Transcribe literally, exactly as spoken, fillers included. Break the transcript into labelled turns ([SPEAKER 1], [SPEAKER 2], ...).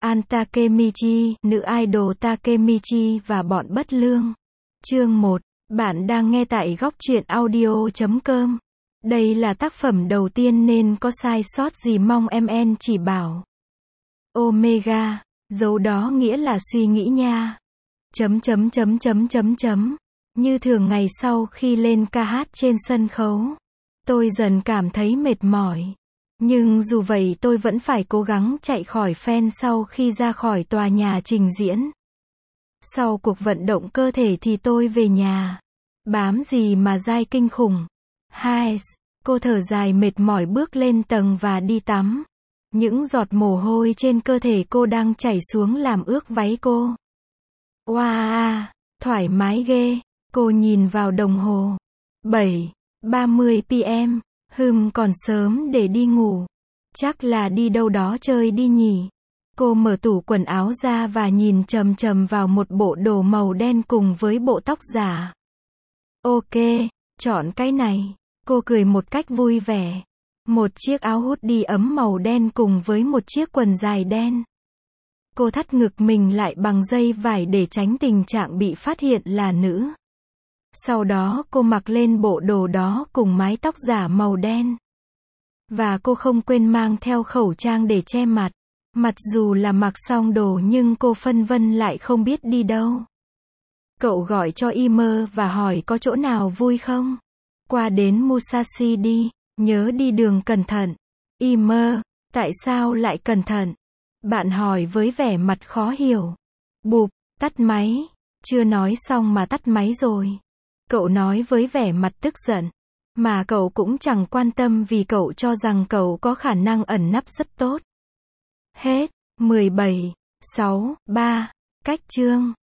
[SPEAKER 1] An Takemichi, nữ idol Takemichi và bọn bất lương. Chương một. Bạn đang nghe tại góc truyện audio chấm com. Đây là tác phẩm đầu tiên nên có sai sót gì mong em en chỉ bảo. Omega, dấu đó nghĩa là suy nghĩ nha. Chấm chấm chấm chấm chấm chấm. Như thường ngày sau khi lên ca hát trên sân khấu, tôi dần cảm thấy mệt mỏi. Nhưng dù vậy tôi vẫn phải cố gắng chạy khỏi fan sau khi ra khỏi tòa nhà trình diễn. Sau cuộc vận động cơ thể thì tôi về nhà. Bám gì mà dai kinh khủng. Hai, cô thở dài mệt mỏi bước lên tầng và đi tắm. Những giọt mồ hôi trên cơ thể cô đang chảy xuống làm ướt váy cô. Wow, thoải mái ghê. Cô nhìn vào đồng hồ. bảy, ba mươi p m. Hừm, còn sớm để đi ngủ. Chắc là đi đâu đó chơi đi nhỉ. Cô mở tủ quần áo ra và nhìn chằm chằm vào một bộ đồ màu đen cùng với bộ tóc giả. Ok, chọn cái này. Cô cười một cách vui vẻ. Một chiếc áo hoodie ấm màu đen cùng với một chiếc quần dài đen. Cô thắt ngực mình lại bằng dây vải để tránh tình trạng bị phát hiện là nữ. Sau đó cô mặc lên bộ đồ đó cùng mái tóc giả màu đen. Và cô không quên mang theo khẩu trang để che mặt. Mặc dù là mặc xong đồ nhưng cô phân vân lại không biết đi đâu. Cậu gọi cho Imer và hỏi có chỗ nào vui không? Qua đến Musashi đi, nhớ đi đường cẩn thận. Imer, tại sao lại cẩn thận? Bạn hỏi với vẻ mặt khó hiểu. Bụp, tắt máy. Chưa nói xong mà tắt máy rồi. Cậu nói với vẻ mặt tức giận. Mà cậu cũng chẳng quan tâm vì cậu cho rằng cậu có khả năng ẩn nấp rất tốt. Hết. mười bảy, sáu, ba. Cách chương.